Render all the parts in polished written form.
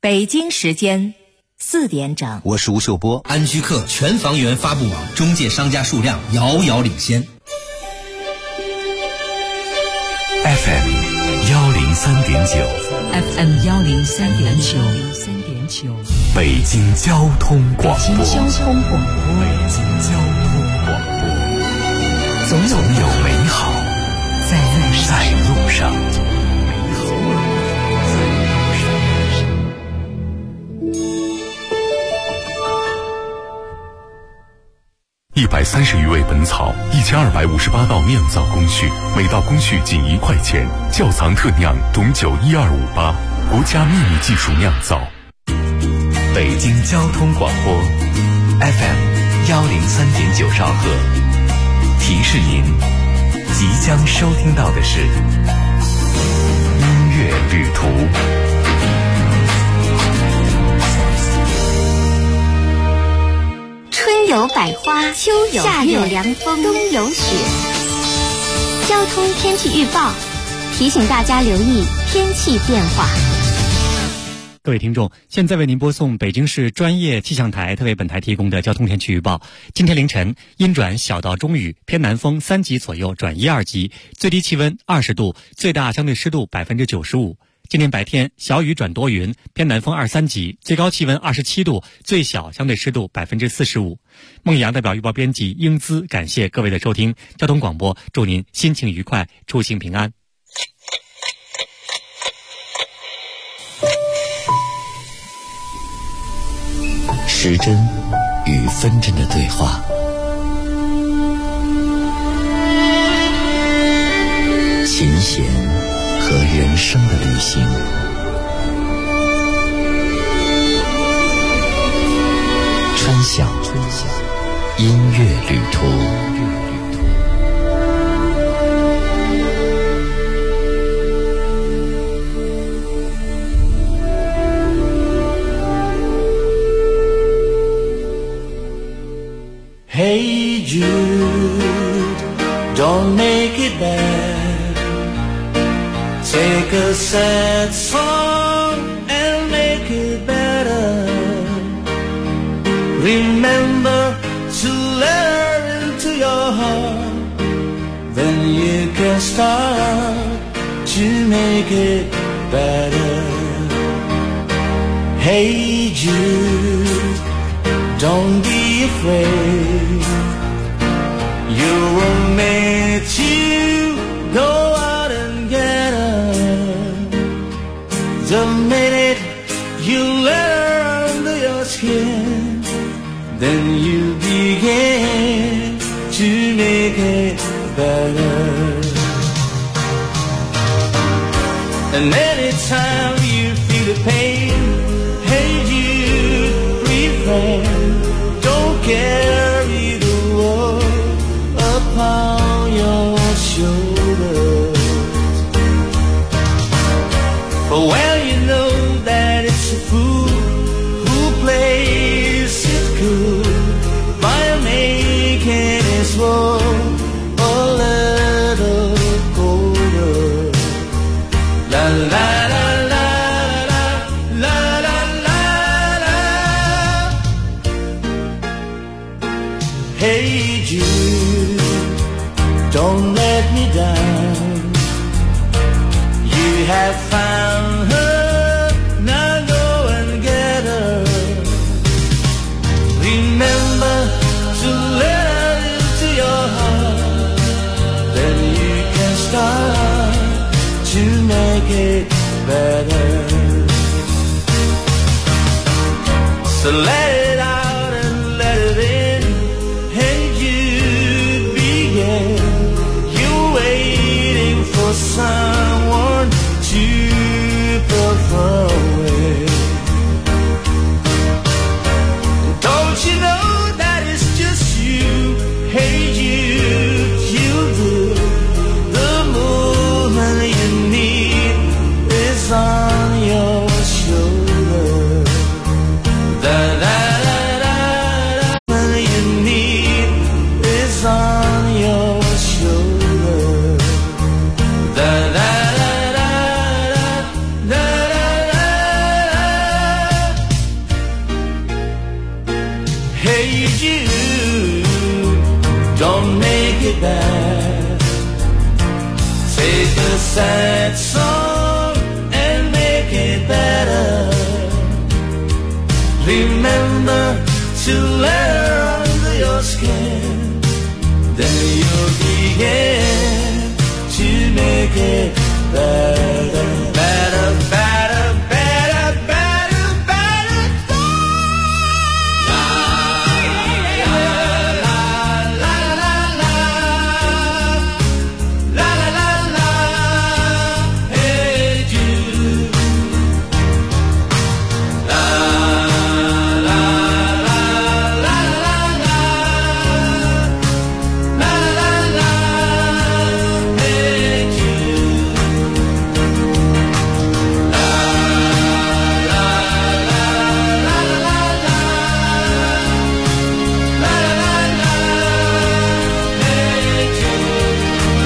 北京时间4点整。 我是吴秀波。 安居客全房源发布网中介商家数量遥遥领先。 FM 103.9 FM 103.9 北京交通广播。 北京交通广播，总有美好在路上。 130余味本草，1258道酿造工序，每道工序仅1块钱。窖藏特酿董酒12588，国家秘密技术酿造。 北京交通广播 FM 103.9兆赫，提示您即将收听到的是音乐旅途。 春有百花，秋有夏有凉风，冬有雪。交通天气预报提醒大家留意天气变化。 各位听众，现在为您播送北京市专业气象台特为本台提供的交通天气预报。今天凌晨阴转小到中雨，偏南风3级左右转1、2级，最低气温20度，最大相对湿度95%。今天白天小雨转多云，偏南风2、3级，最高气温27度，最小相对湿度45%。孟阳代表预报编辑英姿感谢各位的收听，交通广播祝您心情愉快，出行平安。 时针与分针的对话，琴弦和人生的旅行，春晓音乐旅途。 Hey Jude, don't make it bad. Take a sad song and make it better. Remember to let her into your heart. Then you can start to make it better. Hey Jude, don't be afraid. You were made to go out and get her. The minute you let her under your skin, then you begin to make it better. And anytime you feel the pain, hey you refrain. Don't carry the world upon your shoulders. But when you know that it's a fool who plays it cool by making his world a little colder. La la la. Hey Jude, don't let me down. You have found her, now go and get her. Remember to let her into your heart. Then you can start to make it better. So let it out and let it in. Someone to perform with. Don't you know that it's just you? Hey you do. The movement you need is on your shoulder. Da da da da da. You need is on your shoulder. Da da da da da da da da. it bad. Take a sad song and make it better. Remember to let her under your skin. Then you'll begin to make it better, better, better, better, better, better. La la la la la la la la la la. Hey Jude. La la la la la la la la la. Hey Jude. La la la la la la la la la. Hey Jude.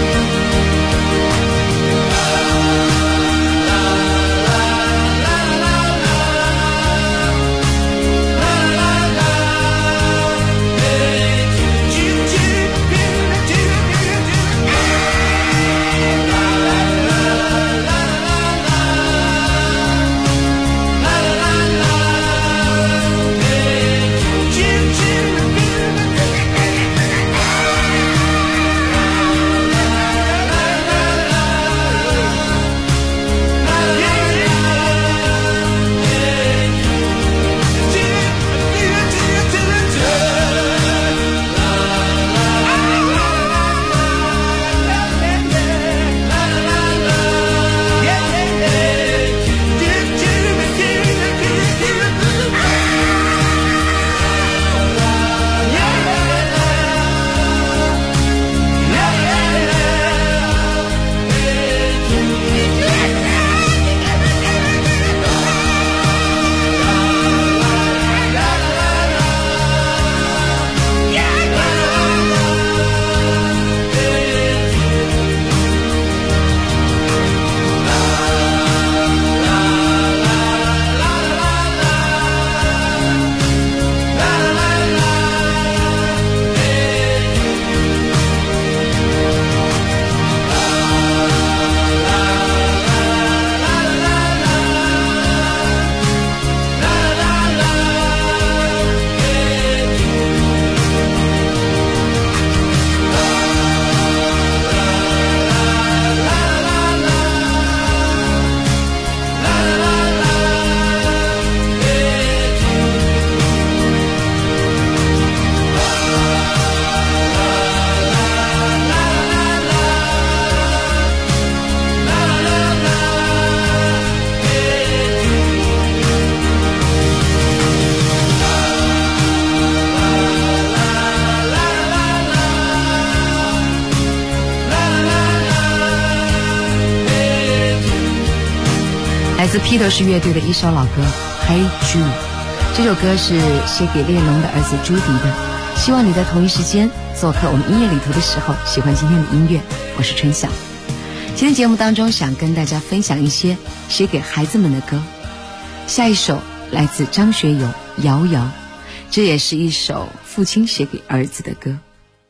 来自披头士乐队的一首老歌《Hey Jude》，这首歌是写给列侬的儿子朱迪的。希望你在同一时间做客我们音乐旅途的时候，喜欢今天的音乐。我是春晓。今天节目当中想跟大家分享一些写给孩子们的歌。下一首来自张学友《摇摇》，这也是一首父亲写给儿子的歌。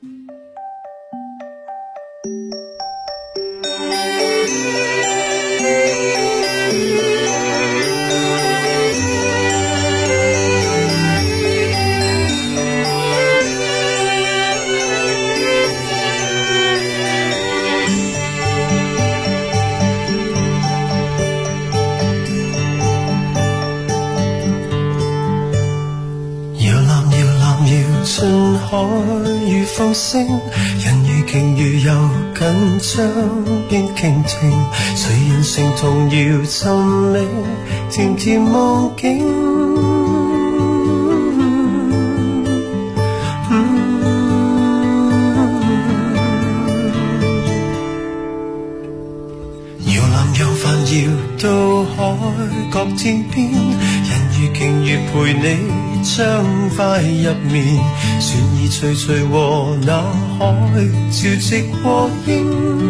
春海與風聲，人如鯨魚又緊張邊傾聽，誰人成童謠沉溺，甜甜夢境。搖籃又煩搖到海角天邊，人如鯨魚陪你。暢快入眠，船兒徐徐和那海潮汐和應，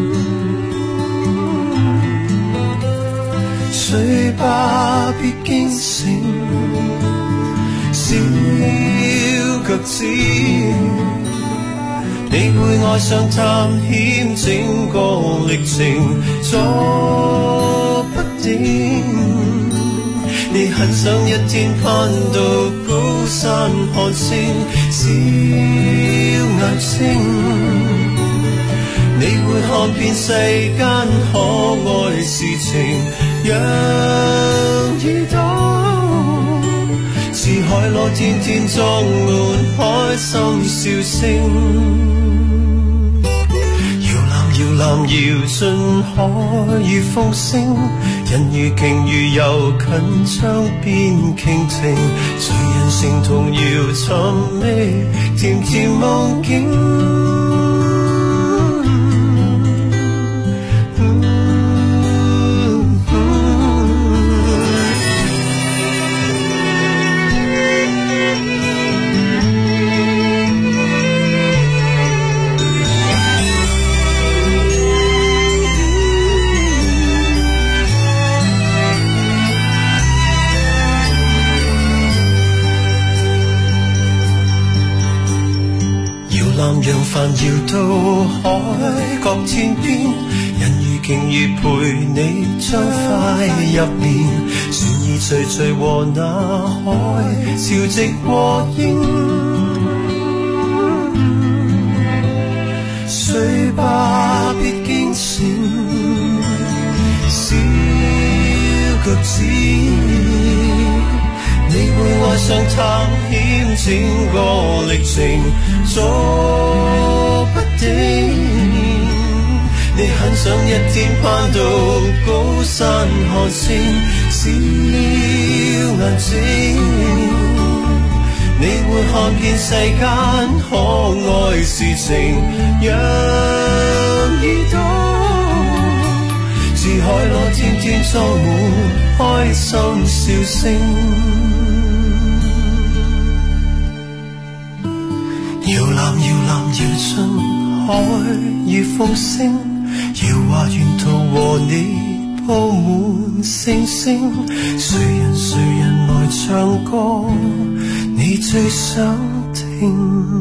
睡吧別驚醒，小腳趾你會愛上探險整個歷程，做不定。你很想一天攀到高山看星，小眼睛，你會看遍世間可愛事情，讓耳朵似海螺天天裝滿開心笑聲。搖籃搖進海與風聲，人如鯨魚遊近窗邊傾聽，誰人成童謠尋覓甜甜夢境。讓帆搖到海角天邊，人如鯨魚陪你將快入眠，船兒徐徐和那海潮汐和應，睡吧別驚醒，小腳趾你會愛上探險整個歷程，做不定。你很想一天攀到高山看星，小眼睛，你會看見世間可愛事情，讓耳朵似海螺天天裝滿開心笑聲。搖籃搖進海與風聲，搖畫沿途和你鋪滿星星，誰人來唱歌，你最想聽。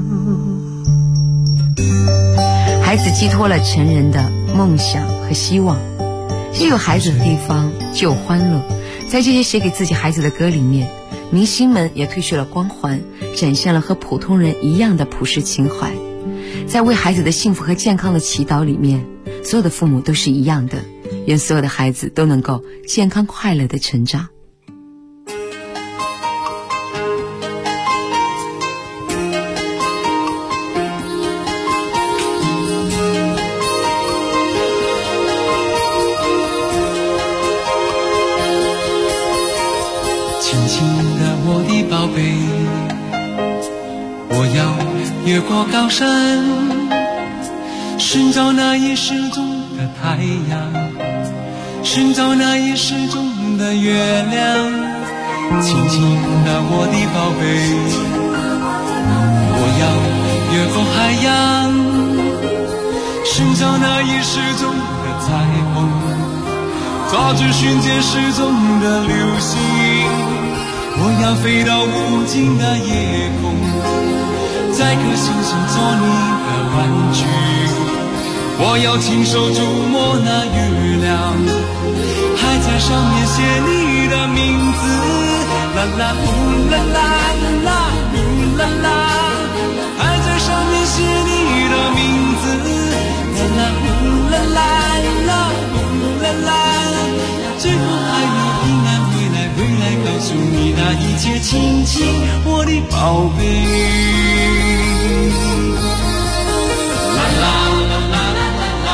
孩子寄托了成人的夢想和希望，其實有孩子的地方就有歡樂。在這些寫給自己孩子的歌裡面，明星們也褪去了光環，展現了和普通人一樣的樸實情懷。在為孩子的幸福和健康的祈禱裡面，所有的父母都是一樣的，願所有的孩子都能夠健康快樂的成長。 宝贝，我要越过高山，寻找那已失踪的太阳，寻找那已失踪的月亮。亲亲的我的宝贝，我要越过海洋，寻找那已失踪的彩虹，抓住瞬间失踪的流星。我要飛到無盡的夜空，在顆星星做你的玩具。我要親手觸摸那月亮，還在上面寫你的名字。啦啦呼啦啦啦呼啦啦，還在上面寫你的名字。啦啦呼啦啦啦呼啦啦，最後還要平安回來告訴你那一切，親親我的寶貝。啦啦啦啦啦啦，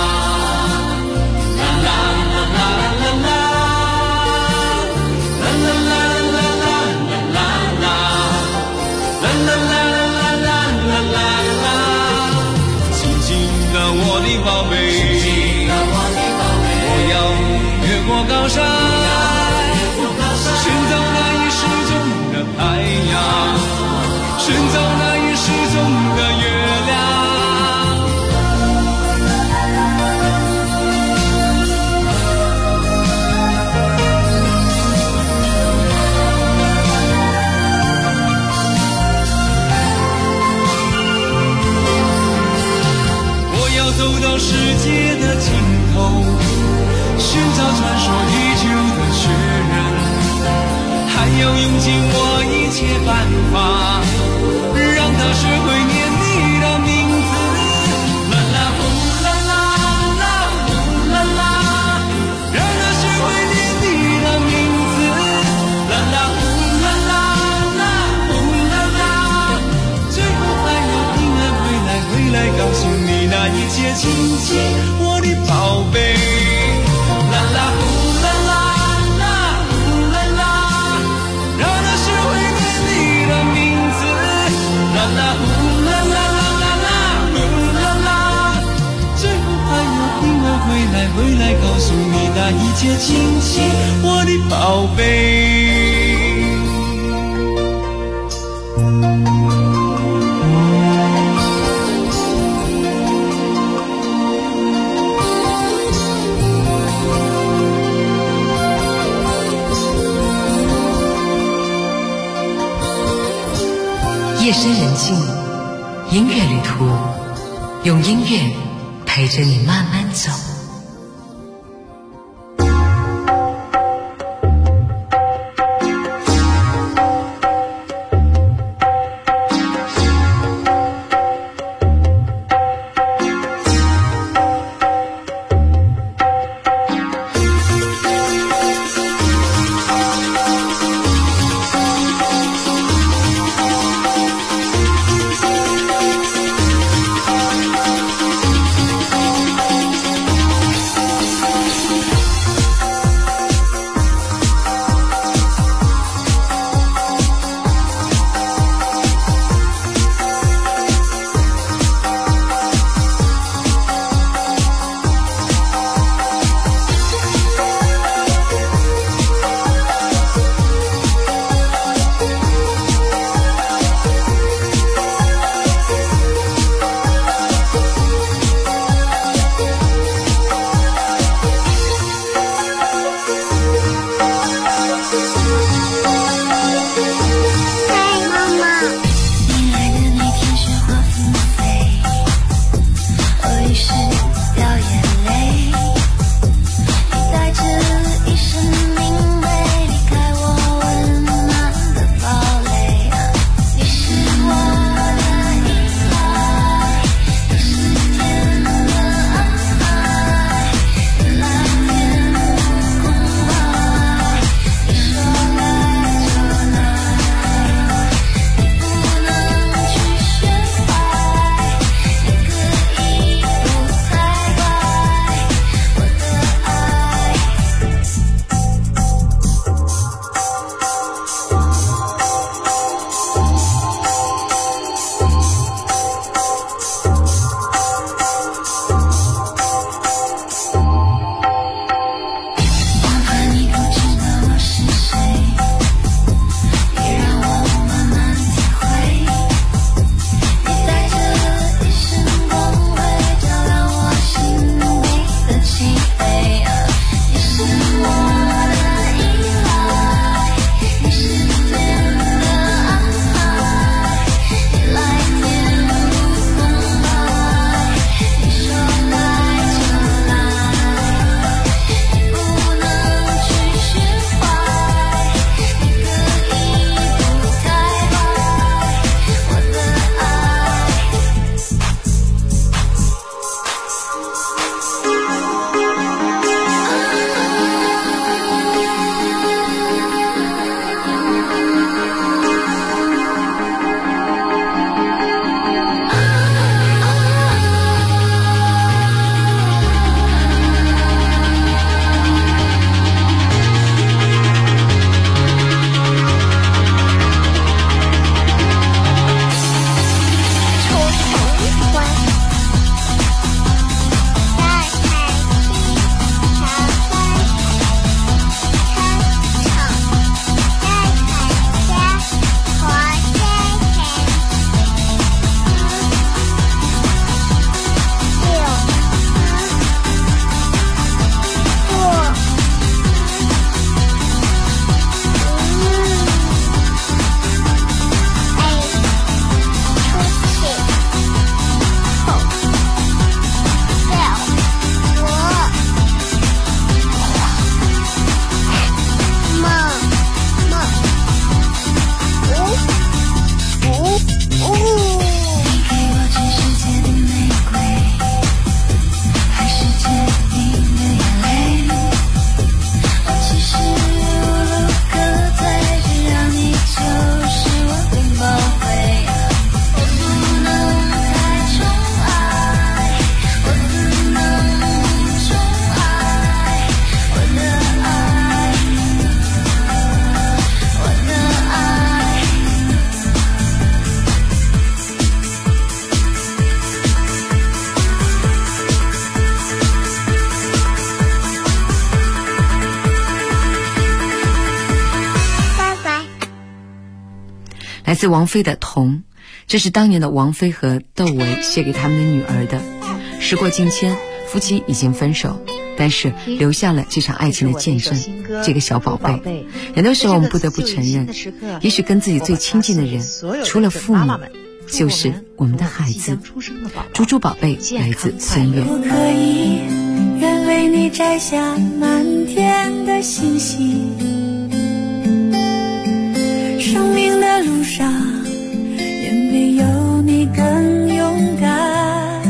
啦啦啦啦啦啦，啦啦啦啦啦啦啦，啦啦啦啦啦啦啦，親親的我的寶貝，我要越過高山。尋找那已失蹤的太陽，尋找那已失蹤的月亮。 到世界的尽头，寻找传说已久的确认，还要用尽我一切办法，让他学会念你的名字。啦啦呼啦啦啦呼啦啦，让他学会念你的名字。啦啦呼啦啦啦呼啦啦，最后还要平安回来告诉你那一切亲戚，我的宝贝。啦啦呼啦啦啦呼啦啦，让他学会念你的名字。啦啦呼啦啦啦啦啦呼啦啦，最后还要平安回来告诉你那一切亲戚，我的宝贝。 夜深人静，音乐旅途，用音乐陪着你慢慢走。 6 自王菲的《童》，这是当年的王菲和窦唯写给他们的女儿的。时过境迁，夫妻已经分手，但是留下了这场爱情的见证，这个小宝贝。很多时候我们不得不承认，也许跟自己最亲近的人，除了父母，就是我们的孩子。猪猪宝贝来自孙悦。 我可以愿为你摘下满天的星星，生命的路上也没有你更勇敢。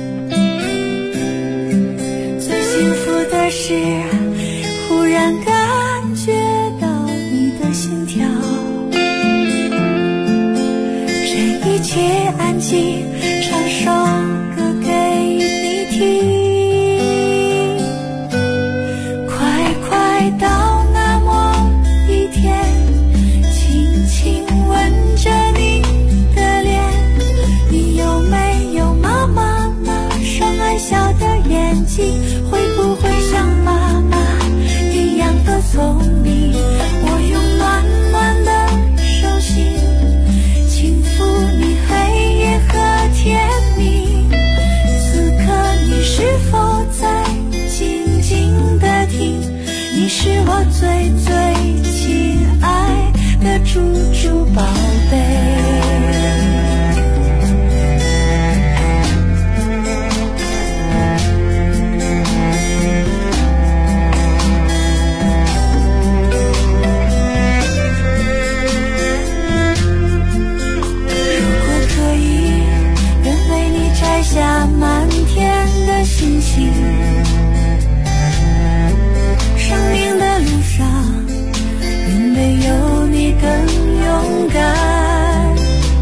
最幸福的是忽然感觉到你的心跳，这一切安静，唱首歌给你听。快快到那么一天，轻轻吻着你的脸，你有没有妈妈那双爱笑的眼睛？会不会像妈妈一样的聪明？我用暖暖的手心轻抚你黑夜和甜蜜，此刻你是否在静静地听？你是我最最亲爱的猪猪宝贝。下满天的星星，生命的路上也没有你更勇敢。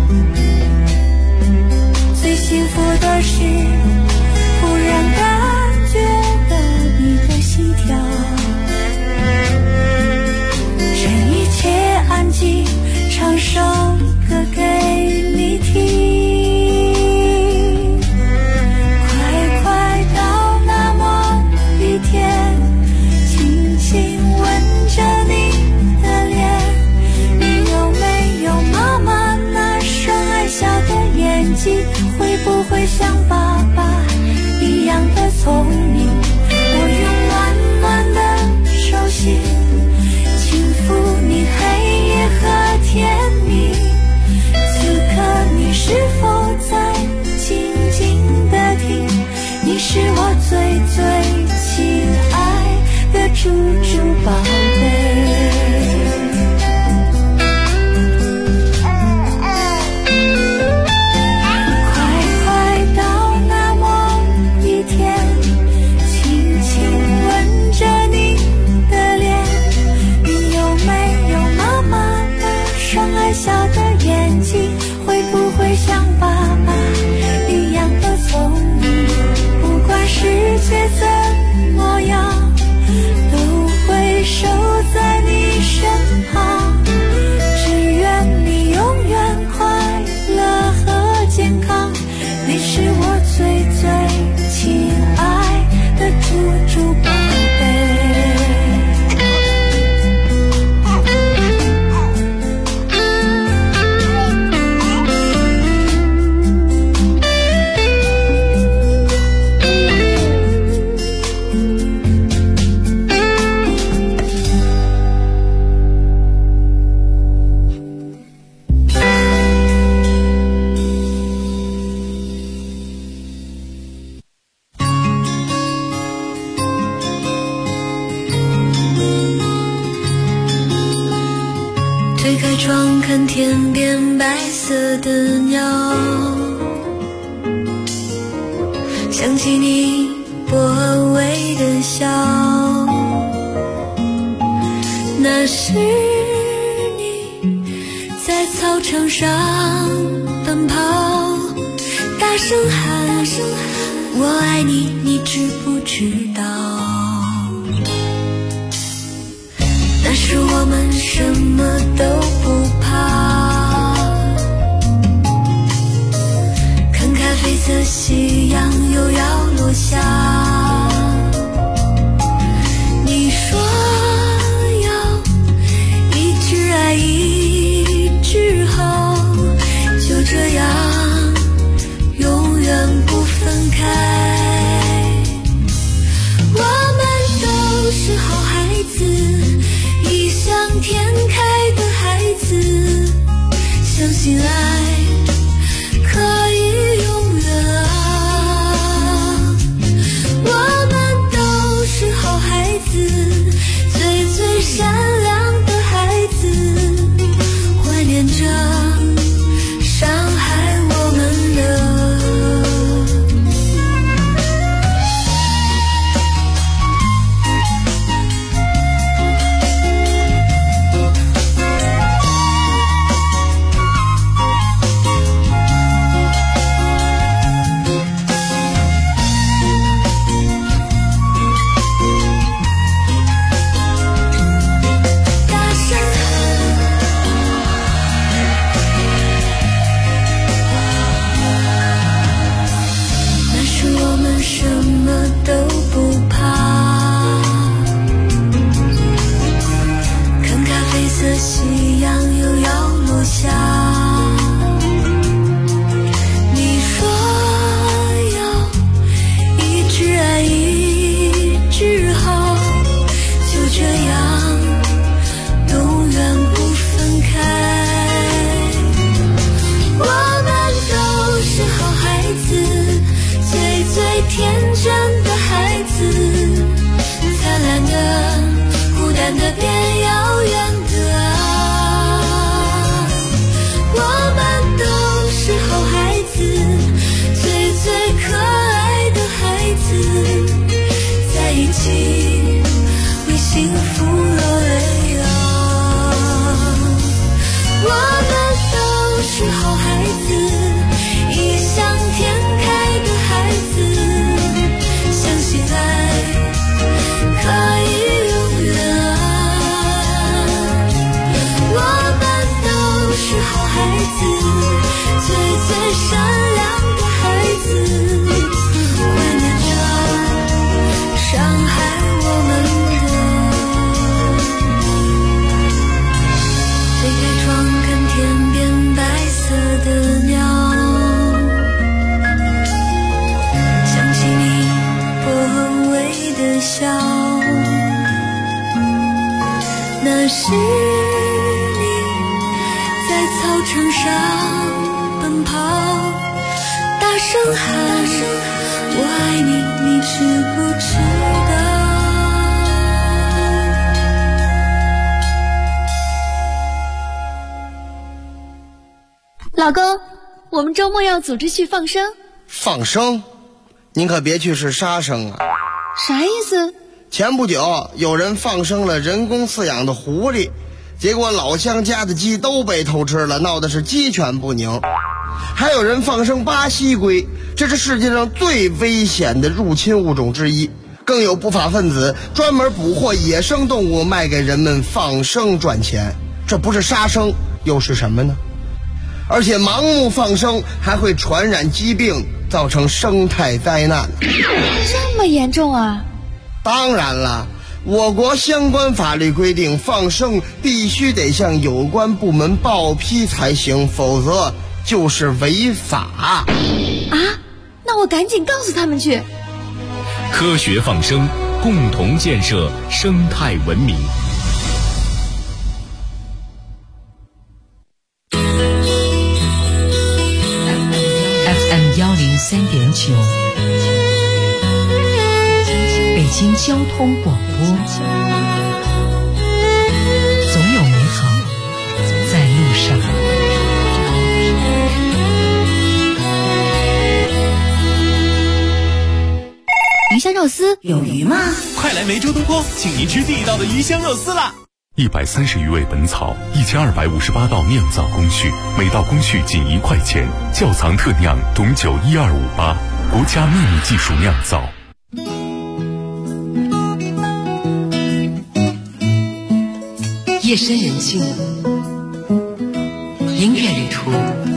最幸福的是忽然感觉到你的心跳，这一切安静，唱首歌给你听。会不会像爸爸一样的聪明？我用暖暖的手心轻抚你黑夜和甜蜜，此刻你是否在静静地听？你是我最最亲爱的猪猪宝贝。小的眼睛会不会像爸爸一样的聪明？不管世界怎么样，都会守在你身旁。只愿你永远快乐和健康。你是我最最亲爱的猪猪宝贝。推开窗看天边白色的鸟，想起你薄微的笑，那是你在操场上奔跑，大声喊我爱你，你知不知道？那时我们什么都不怕，看咖啡色夕阳又要落下，你说要一直爱一直好， 信爱可以永远啊。我们都是好孩子，最善良的孩子，怀念着伤害我们的。那是你在操场上奔跑，大声喊我爱你，你知不知道？老公，我们周末要组织去放生。 放生？您可别去是杀生啊！ 啥意思？ 前不久有人放生了人工饲养的狐狸，结果老乡家的鸡都被偷吃了，闹的是鸡犬不宁。还有人放生巴西龟，这是世界上最危险的入侵物种之一。更有不法分子专门捕获野生动物卖给人们放生赚钱，这不是杀生又是什么呢？而且盲目放生还会传染疾病，造成生态灾难。 这么严重啊？ 当然了，我国相关法律规定，放生必须得向有关部门报批才行，否则就是违法。 啊？那我赶紧告诉他们去。 科学放生，共同建设生态文明。 FM 103.9，北京交通广播。总有美好在路上。 鱼香肉丝有鱼吗？ 快来梅州东坡，请您吃地道的鱼香肉丝啦 ！130余味本草，1258道酿造工序，每道工序仅1块钱，窖藏特酿，董酒12588，国家秘密技术酿造。 夜深人静，音乐旅途，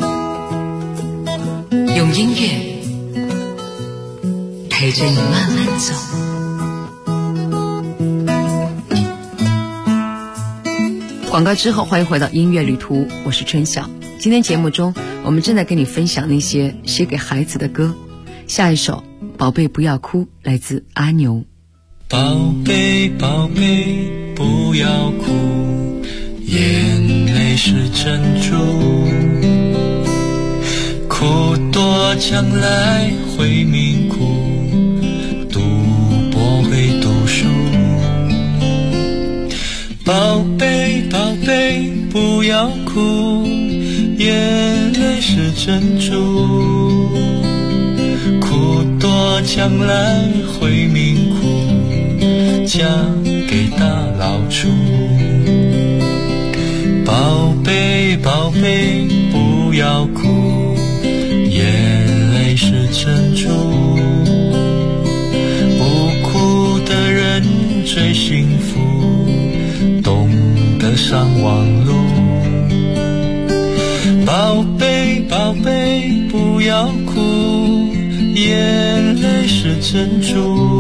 用音乐陪着你慢慢走。广告之后，欢迎回到音乐旅途，我是春晓。今天节目中，我们正在跟你分享那些写给孩子的歌。下一首《宝贝不要哭》来自阿牛。 宝贝宝贝不要哭，眼泪是珍珠， 苦多将来会命苦，读不会读书。宝贝宝贝不要哭，眼泪是珍珠。苦多将来会命苦，嫁给大老粗。宝贝宝贝不要哭，眼泪是珍珠。不哭的人最幸福，懂得上网路。宝贝宝贝不要哭，眼泪是珍珠。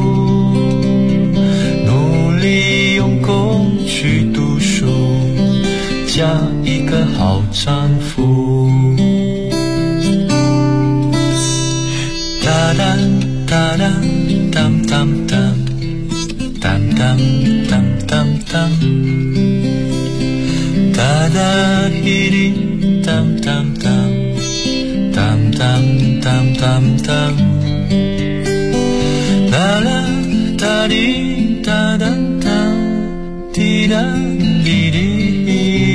努力用功去读书，嫁一个好丈夫。哒哒哒哒当当当当当当当当，哒哒哩哩当当当当当当当当，啦啦哒哩哒当当滴哒哩哩，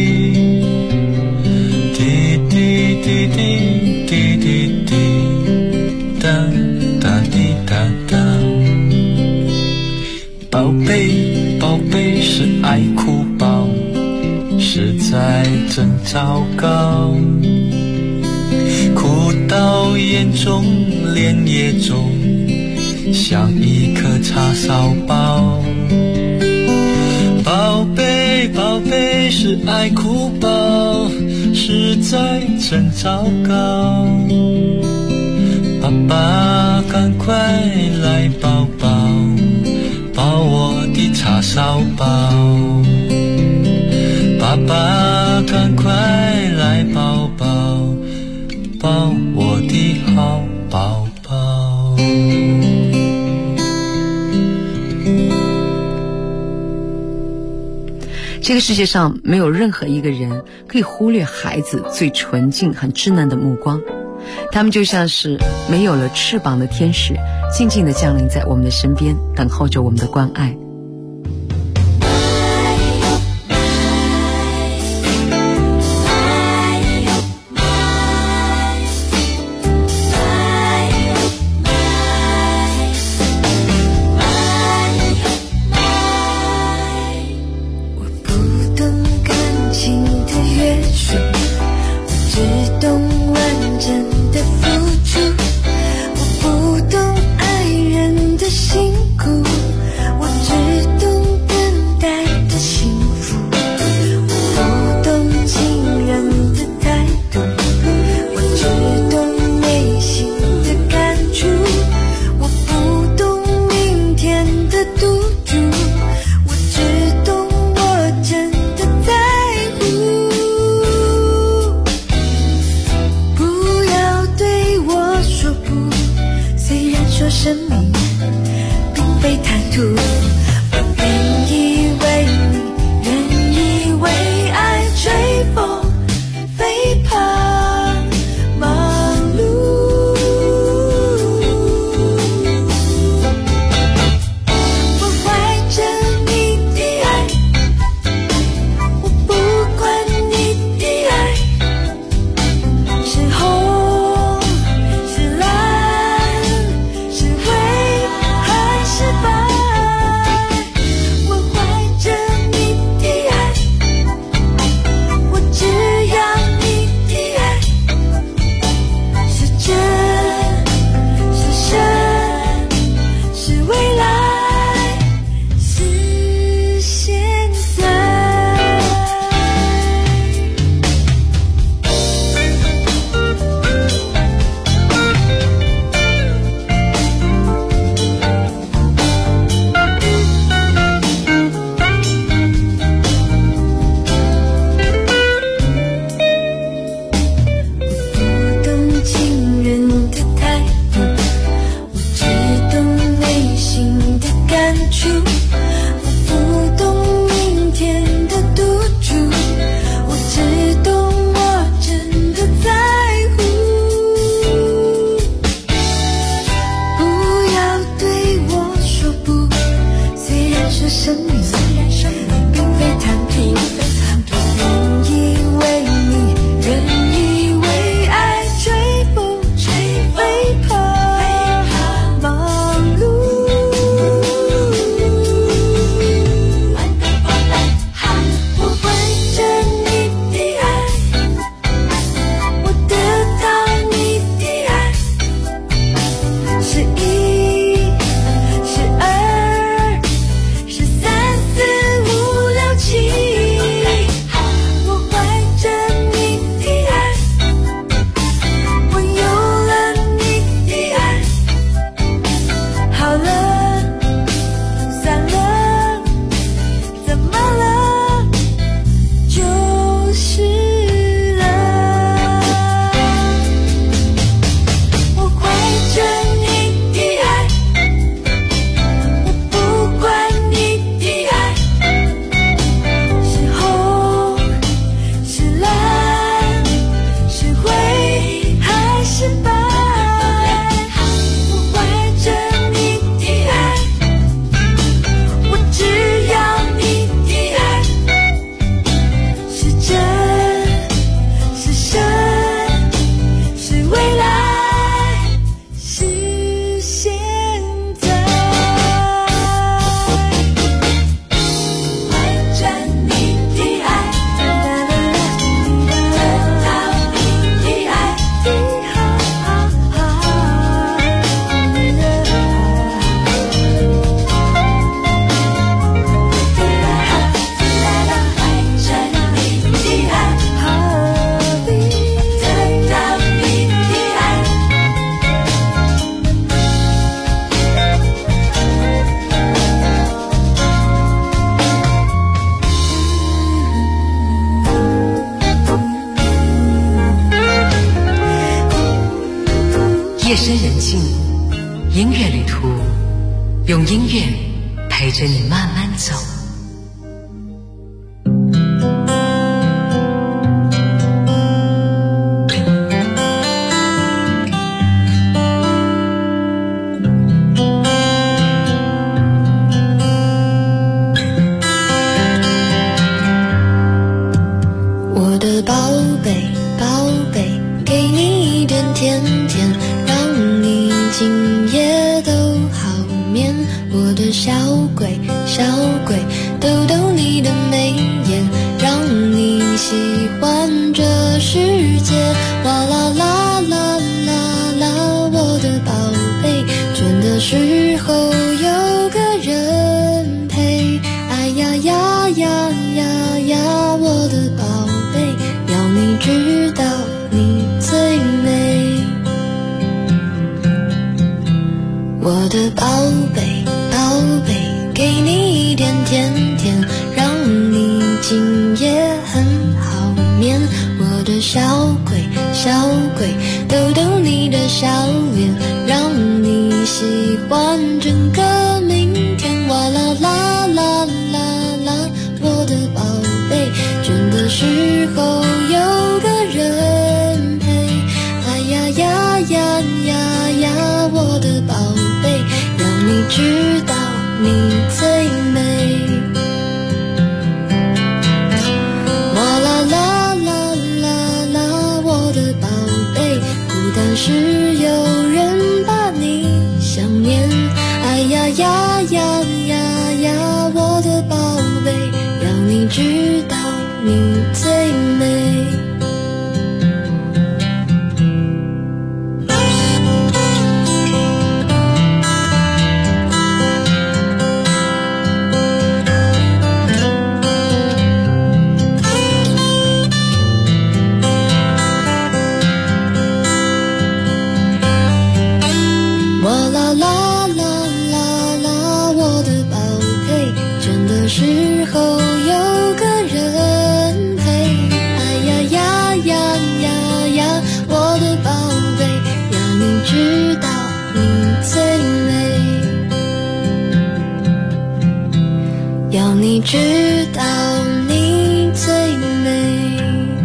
滴滴滴滴滴滴滴，哒哒滴哒哒。宝贝宝贝是爱哭包，实在真糟糕。哭到眼中脸也肿，像一颗叉烧包。宝贝宝贝是爱哭包，实在真糟糕。爸爸赶快来抱抱，抱我的叉烧包。爸爸赶快来抱抱，抱我的好宝宝。 这个世界上没有任何一个人可以忽略孩子最纯净很稚嫩的目光，他们就像是没有了翅膀的天使，静静地降临在我们的身边，等候着我们的关爱。 我音乐旅途，用音乐陪着你慢慢走。 我的宝贝，宝贝，给你一点甜甜，让你今夜都好眠。我的小鬼，小鬼，逗逗你的眉眼，让你喜欢这世界。哇啦啦啦啦啦，我的宝贝，倦的时候有个人陪。哎呀呀呀呀呀，我的宝贝，要你知道你最美。我的宝贝，宝贝，给你一点甜甜，让你今夜很好眠。我的小鬼，小鬼，逗逗你的笑脸，让你喜欢整个明天。哇啦啦啦啦啦，我的宝贝，倦的时候有个人陪。哎呀呀呀呀呀，我的宝贝，让你知道你最美。哇啦啦啦啦啦，我的宝贝，孤单时有人把你想念。哎呀呀呀呀呀，我的宝贝，让你知道你最美。哇啦啦啦啦啦，我的宝贝，倦的时候有个人陪。哎呀呀呀呀呀，我的宝贝，要你知道你最美，要你知道你最美。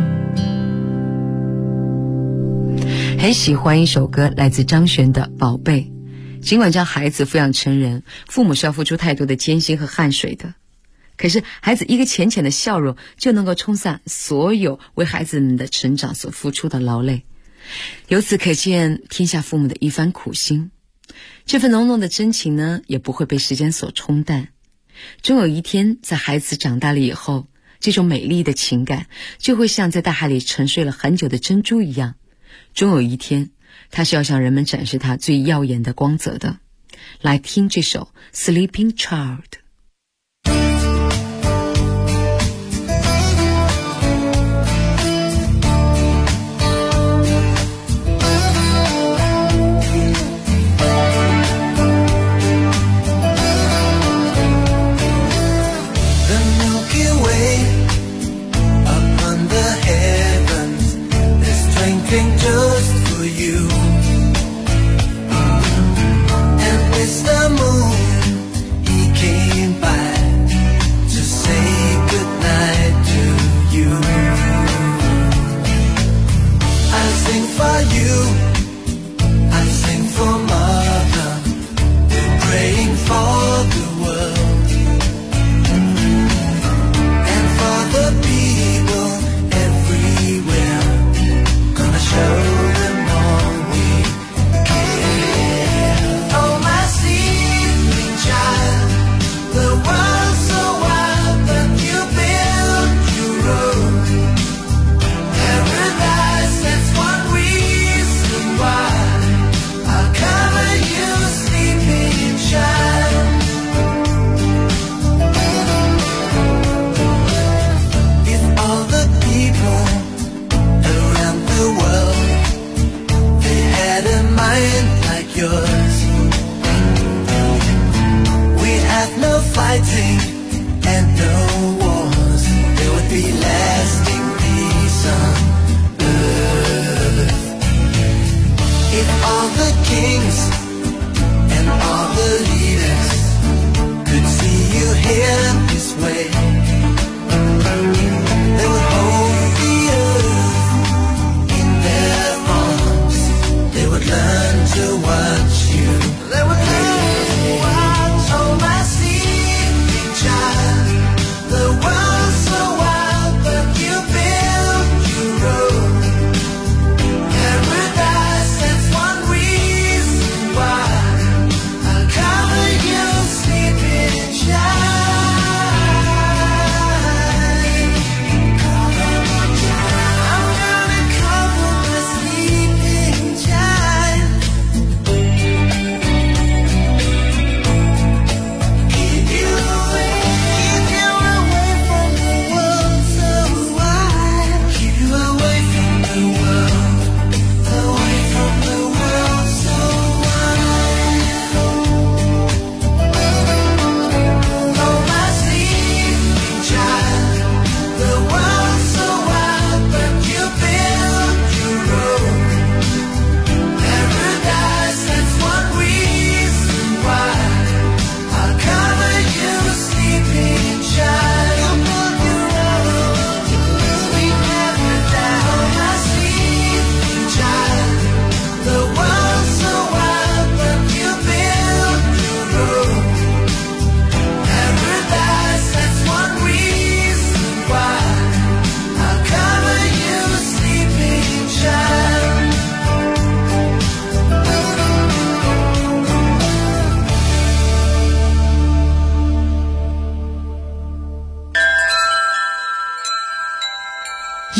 很喜欢一首歌，来自张悬的《宝贝》。尽管将孩子抚养成人，父母是要付出太多的艰辛和汗水的，可是孩子一个浅浅的笑容就能够冲散所有为孩子们的成长所付出的劳累。由此可见天下父母的一番苦心，这份浓浓的真情呢，也不会被时间所冲淡。终有一天，在孩子长大了以后，这种美丽的情感就会像在大海里沉睡了很久的珍珠一样，终有一天它是要向人们展示它最耀眼的光泽的。来听这首 Sleeping Child。 It's the moon, he came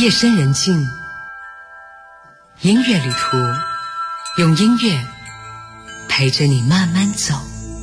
夜深人静，音乐旅途，用音乐陪着你慢慢走。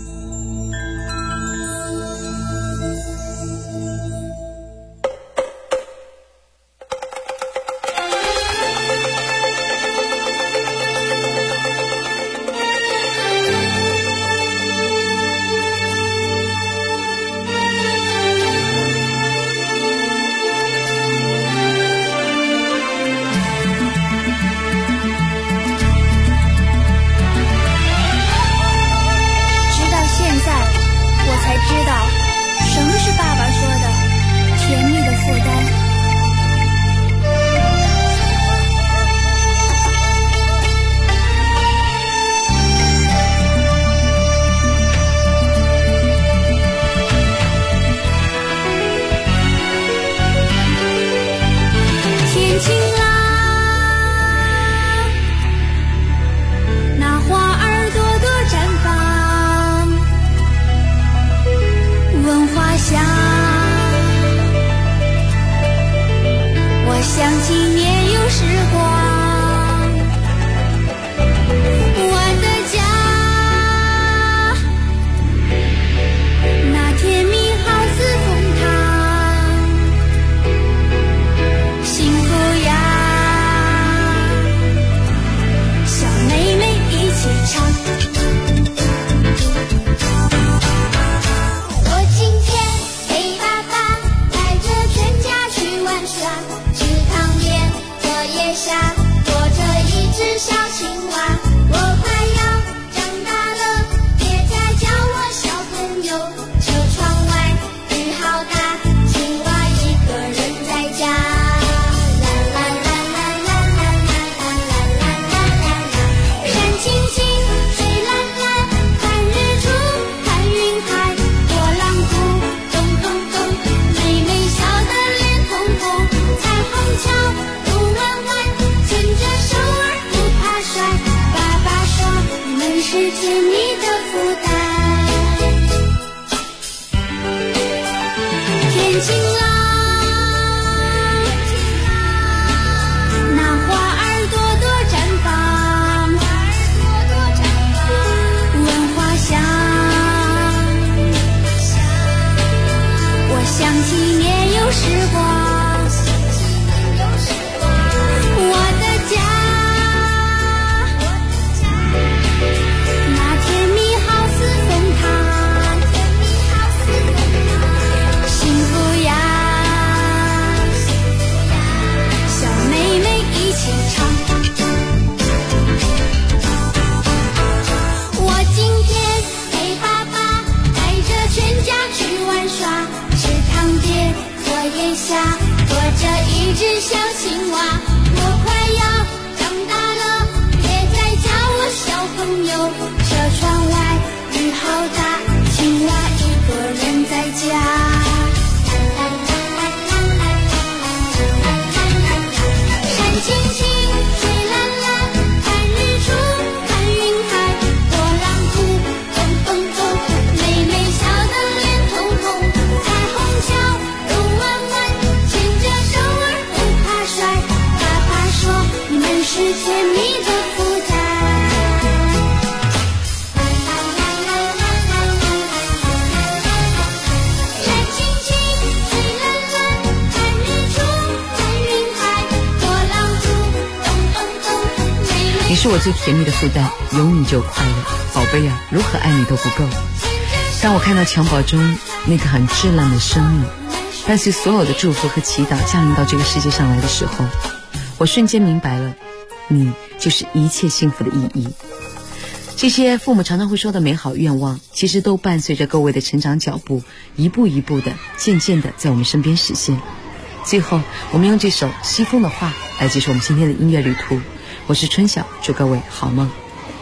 你是我最甜蜜的负担，有你就快乐，宝贝啊，如何爱你都不够。当我看到襁褓中那个很稚烂的生命，伴随所有的祝福和祈祷降临到这个世界上来的时候，我瞬间明白了，你就是一切幸福的意义。这些父母常常会说的美好愿望，其实都伴随着各位的成长脚步，一步一步的渐渐的在我们身边实现。最后我们用这首西风的话来结束我们今天的音乐旅途。我是春晓，祝各位好梦。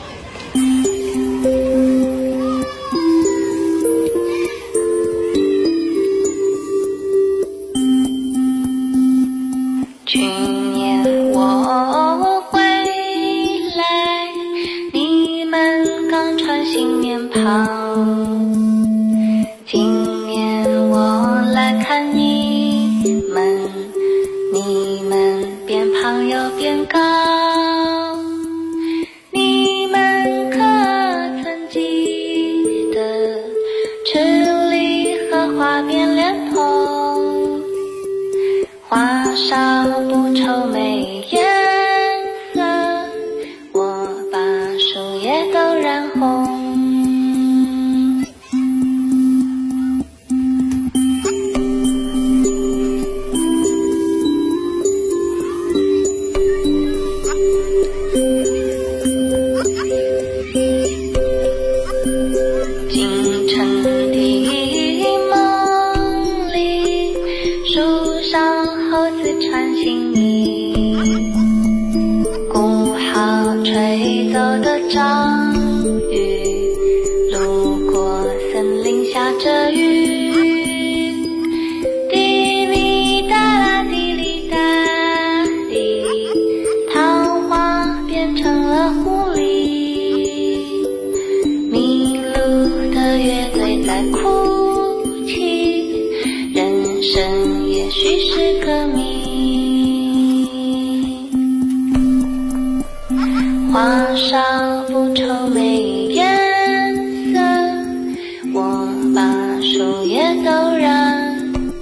去年我回来，你们刚穿新棉袍，今年我来看你们少不愁没颜色，我把树叶都染红。花少不愁没颜色，我把树叶都染。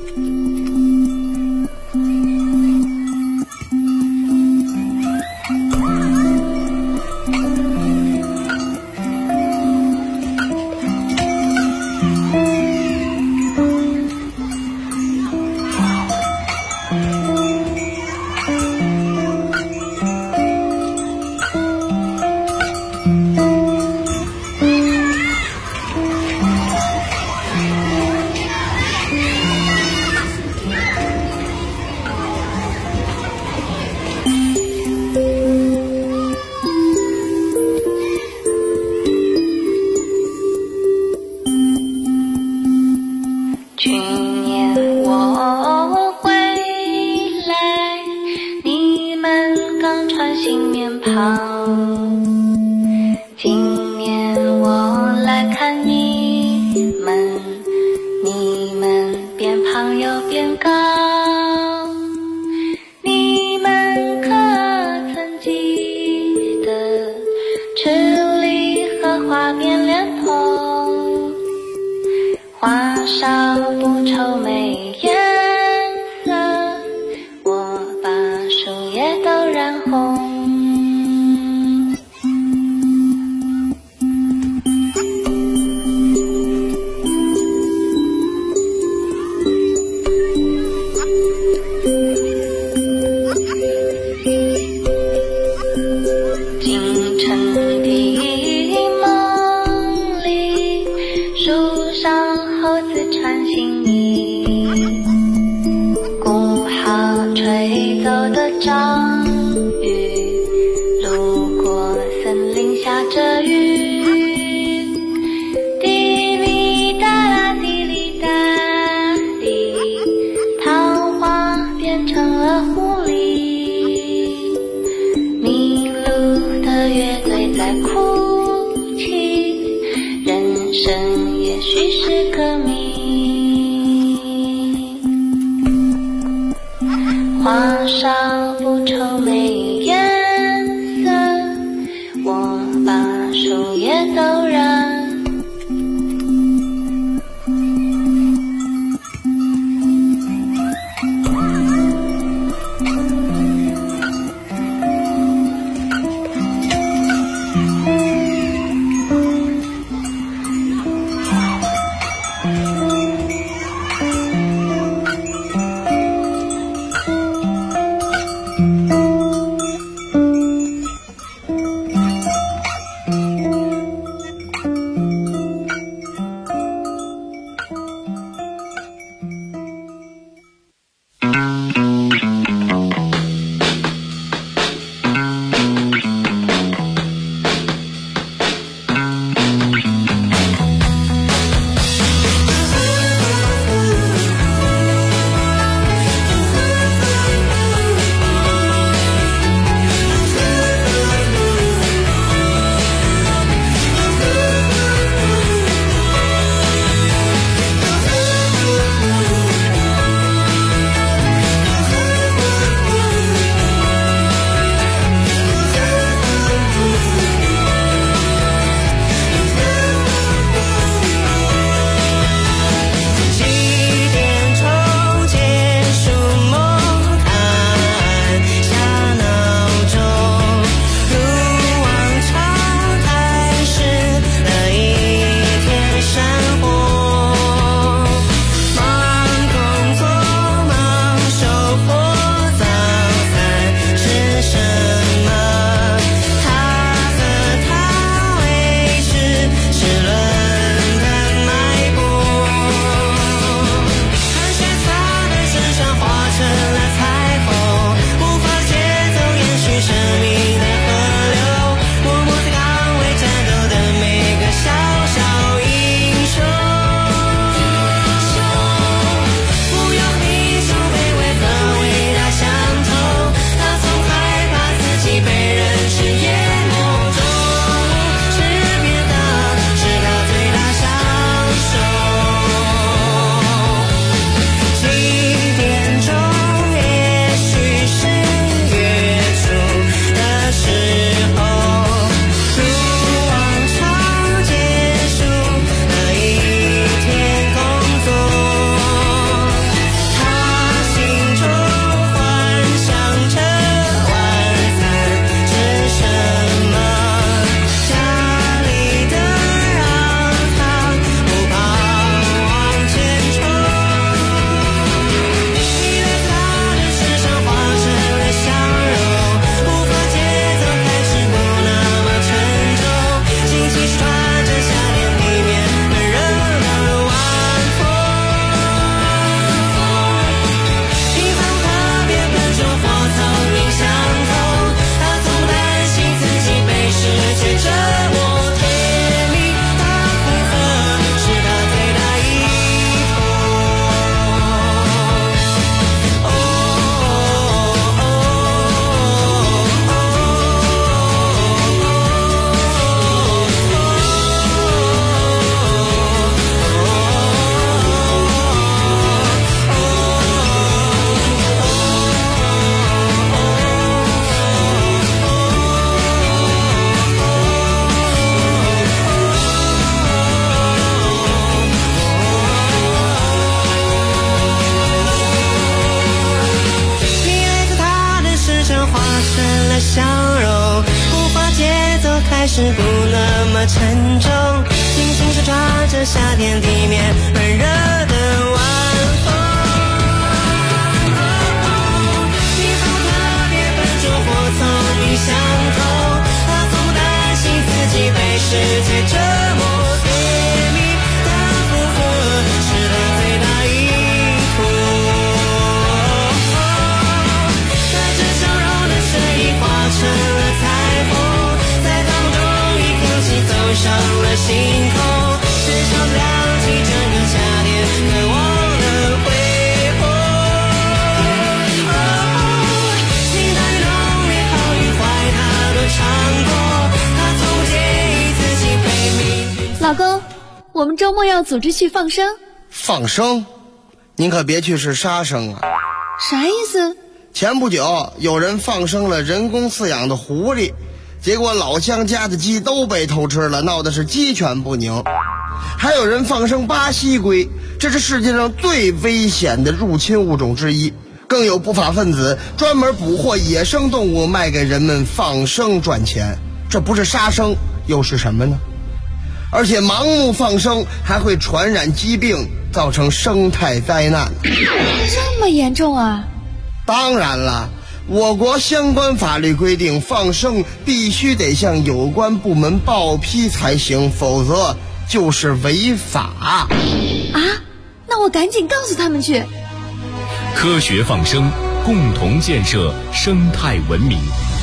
花少不愁没颜色，我把树叶都染。 是不那么沉重，轻轻手抓着夏天地面温热的晚风。你从特别笨拙或聪明相同，他从不担心自己被世界折磨，甜蜜的负荷是他最大意图。带着笑容的身影化成了彩虹，在当中一口气走上了星空，时常亮起整个夏天难忘的辉煌。心大雨浓烈，好与坏他都尝过，他从不介意自己被命运。 老公，我们周末要组织去放生。 放生？您可别去是杀生啊！ 啥意思？ 前不久有人放生了人工饲养的狐狸，结果老乡家的鸡都被偷吃了，闹得是鸡犬不宁。还有人放生巴西龟，这是世界上最危险的入侵物种之一。更有不法分子专门捕获野生动物卖给人们放生赚钱，这不是杀生又是什么呢？而且盲目放生还会传染疾病，造成生态灾难。 这么严重啊？ 当然了，我国相关法律规定，放生必须得向有关部门报批才行，否则就是违法。 啊？那我赶紧告诉他们去。 科学放生，共同建设生态文明。